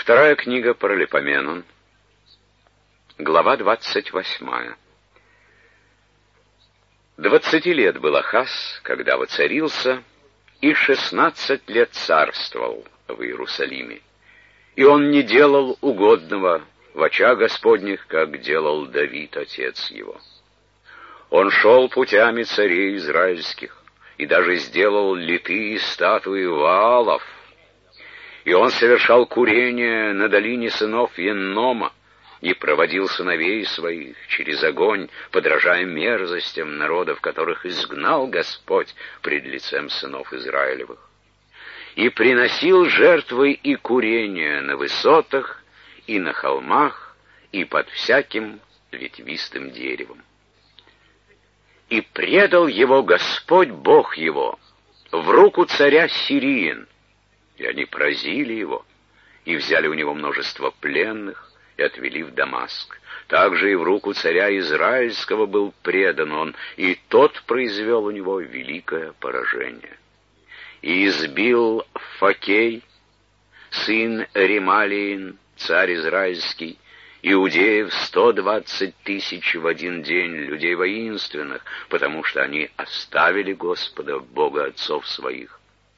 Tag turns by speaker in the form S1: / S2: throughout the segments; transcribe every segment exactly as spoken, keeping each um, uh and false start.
S1: Вторая книга Паралипоменон, глава двадцать восьмая. Двадцати лет был Ахаз, когда воцарился, и шестнадцать лет царствовал в Иерусалиме. И он не делал угодного в очах Господних, как делал Давид, отец его. Он шел путями царей израильских, и даже сделал литые статуи Ваалов. И он совершал курение на долине сынов Еннома, и проводил сыновей своих через огонь, подражая мерзостям народов, которых изгнал Господь пред лицем сынов Израилевых. И приносил жертвы и курения на высотах, и на холмах, и под всяким ветвистым деревом. И предал его Господь Бог его в руку царя Сириин, и они поразили его, и взяли у него множество пленных, и отвели в Дамаск. Также и в руку царя Израильского был предан он, и тот произвел у него великое поражение. И избил Факей, сын Ремалиин, царь Израильский, иудеев сто двадцать тысяч в один день, людей воинственных, потому что они оставили Господа, Бога отцов своих.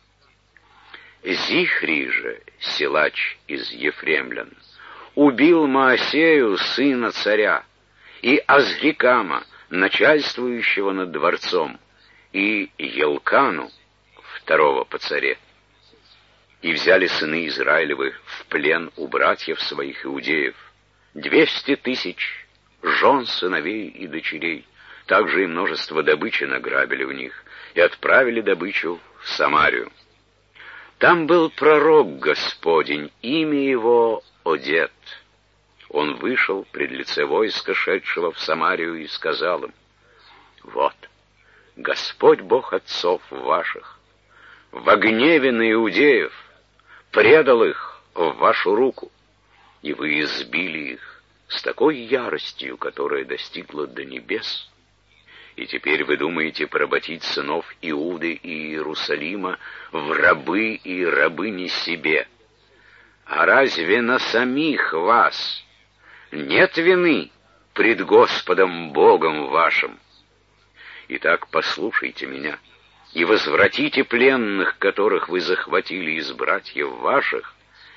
S1: Зихри же, силач из Ефремлян, убил Маасею, сына царя, и Азрикама, начальствующего над дворцом, и Елкану, второго по царе. И взяли сыны Израилевы в плен у братьев своих иудеев двести тысяч жен, сыновей и дочерей, также и множество добычи награбили у них, и отправили добычу в Самарию. Там был пророк Господень, имя его Одет. Он вышел пред лице войска, шедшего в Самарию, и сказал им: «Вот, Господь Бог отцов ваших, во гневе на иудеев предал их в вашу руку, и вы избили их с такой яростью, которая достигла до небес. И теперь вы думаете поработить сынов Иуды и Иерусалима в рабы и рабыни себе. А разве на самих вас нет вины пред Господом Богом вашим? Итак, послушайте меня, и возвратите пленных, которых вы захватили из братьев ваших,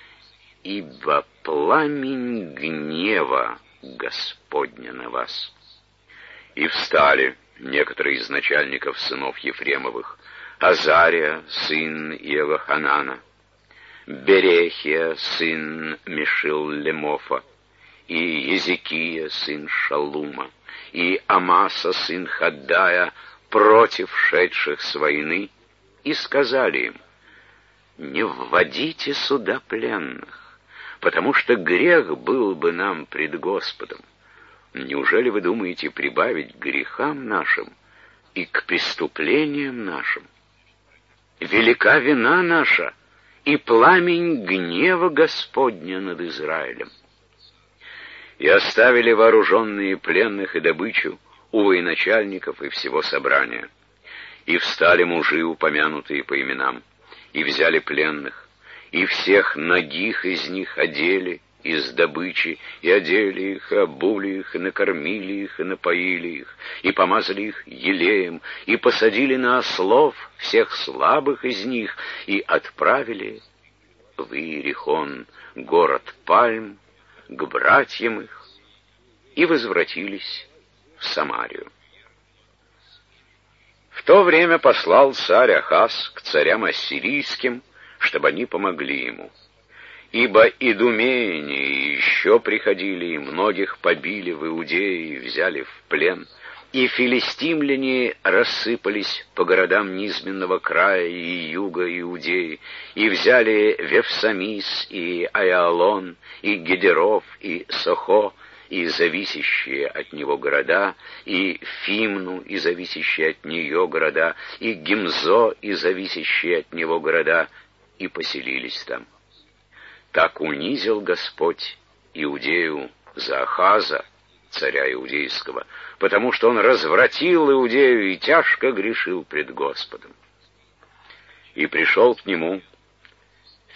S1: ибо пламень гнева Господня на вас». И встали некоторые из начальников сынов Ефремовых: Азария, сын Иелоханана, Берехия, сын Мешиллемофа, и Езекия, сын Шалума, и Амаса, сын Хаддая, против шедших с войны, и сказали им: «Не вводите сюда пленных, потому что грех был бы нам пред Господом. Неужели вы думаете прибавить к грехам нашим и к преступлениям нашим? Велика вина наша и пламень гнева Господня над Израилем». И оставили вооруженные пленных и добычу у военачальников и всего собрания. И встали мужи, упомянутые по именам, и взяли пленных, и всех нагих из них одели из добычи, и одели их, и обули их, и накормили их, и напоили их, и помазали их елеем, и посадили на ослов всех слабых из них, и отправили в Иерихон, город пальм, к братьям их, и возвратились в Самарию. В то время послал царь Ахаз к царям ассирийским, чтобы они помогли ему. Ибо идумеяне еще приходили, и многих побили в Иудее и взяли в плен, и филистимляне рассыпались по городам низменного края и юга Иудеи, и взяли Вефсамис, и Аялон, и Гедеров, и Сохо, и зависящие от него города, и Фимну, и зависящие от нее города, и Гимзо, и зависящие от него города, и поселились там. Так унизил Господь Иудею за Ахаза, царя иудейского, потому что он развратил Иудею и тяжко грешил пред Господом. И пришел к нему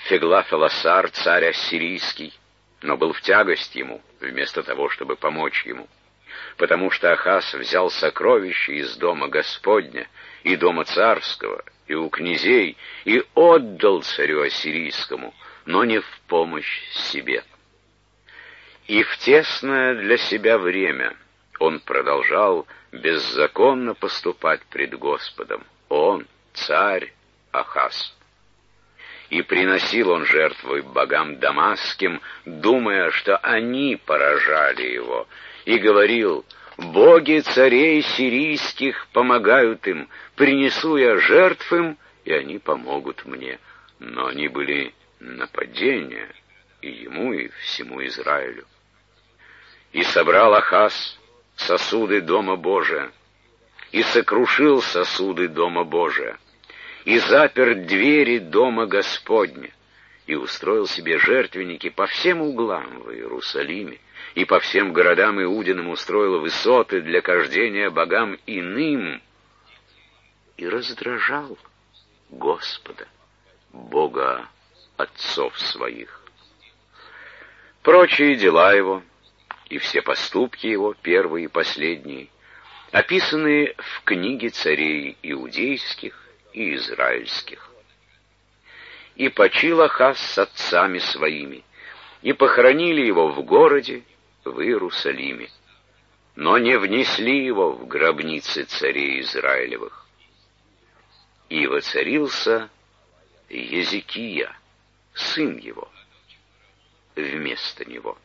S1: Феглафелосар, царь ассирийский, но был в тягость ему, вместо того, чтобы помочь ему, потому что Ахаз взял сокровища из дома Господня и дома царского, и у князей, и отдал царю ассирийскому, но не в помощь себе. И в тесное для себя время он продолжал беззаконно поступать пред Господом, он, царь Ахаз. И приносил он жертвы богам дамасским, думая, что они поражали его, и говорил: «Боги царей сирийских помогают им, принесу я жертв им, и они помогут мне». Но они были нападения и ему, и всему Израилю. И собрал Ахаз сосуды дома Божия, и сокрушил сосуды дома Божия, и запер двери дома Господня, и устроил себе жертвенники по всем углам в Иерусалиме, и по всем городам Иудиным устроил высоты для кождения богам иным, и раздражал Господа, Бога отцов своих. Прочие дела его и все поступки его, первые и последние, описаны в книге царей иудейских и израильских. И почил Ахаз с отцами своими, и похоронили его в городе, в Иерусалиме, но не внесли его в гробницы царей Израилевых. И воцарился Езекия, сын его, вместо него.